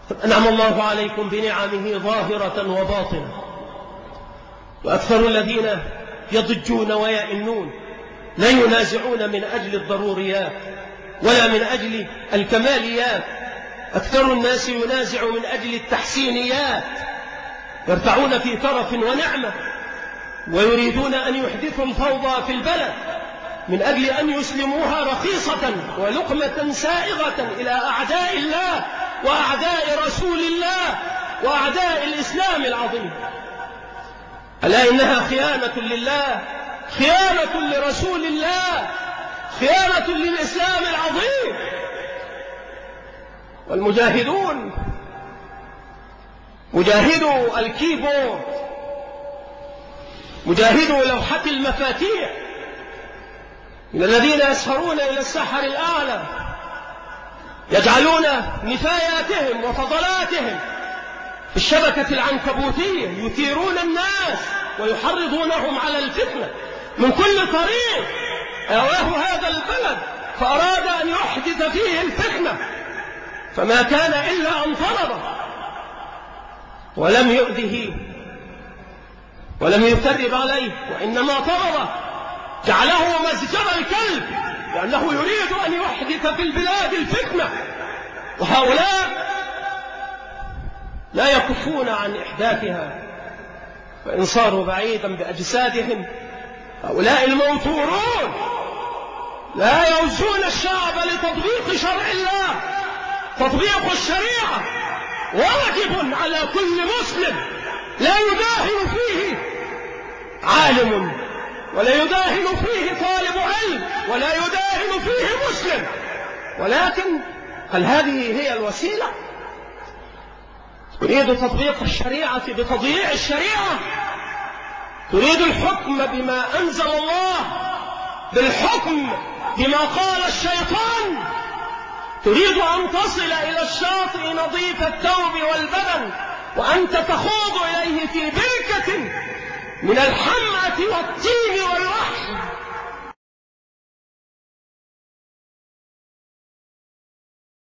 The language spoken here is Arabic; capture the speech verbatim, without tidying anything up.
أنعم الله عليكم بنعمه ظاهرة وباطنة، وأكثر الذين يضجون ويئنون لا ينازعون من أجل الضروريات ولا من أجل الكماليات. أكثر الناس ينازع من أجل التحسينيات، يرتعون في ترف ونعمة ويريدون أن يحدثوا الفوضى في البلد من أجل أن يسلموها رخيصة ولقمة سائغة إلى أعداء الله وأعداء رسول الله وأعداء الإسلام العظيم. ألا إنها خيانة لله، خيانة لرسول الله، خيانة للإسلام العظيم. والمجاهدون، مجاهدو الكيبورد، مجاهدو لوحة المفاتيح، من الذين يسهرون إلى السحر الأعلى، يجعلون نفاياتهم وفضلاتهم في الشبكة العنكبوتية، يثيرون الناس ويحرضونهم على الفتنة من كل طريق. أواه هذا البلد فأراد أن يحدث فيه الفتنة، فما كان إلا أن طلبه ولم يؤذه ولم يثرب عليه، وإنما طلبه جعله مسجر الكلب، لأنه يريد أن يحدث في البلاد الفتنة. وهؤلاء لا يكفون عن إحداثها، فإن صاروا بعيدا بأجسادهم هؤلاء الموتورون لا يوزون الشعب لتطبيق شرع الله. تطبيق الشريعة واجب على كل مسلم، لا يداهن فيه عالم ولا يداهن فيه طالب علم ولا يداهن فيه مسلم، ولكن هل هذه هي الوسيلة؟ تريد تطبيق الشريعة بتضييع الشريعة، تريد الحكم بما أنزل الله بالحكم بما قال الشيطان، تريد أن تصل إلى الشاطئ نظيف الثوب والبدن وأنت تخوض إليه في بركة من الحمأة والطين والوحش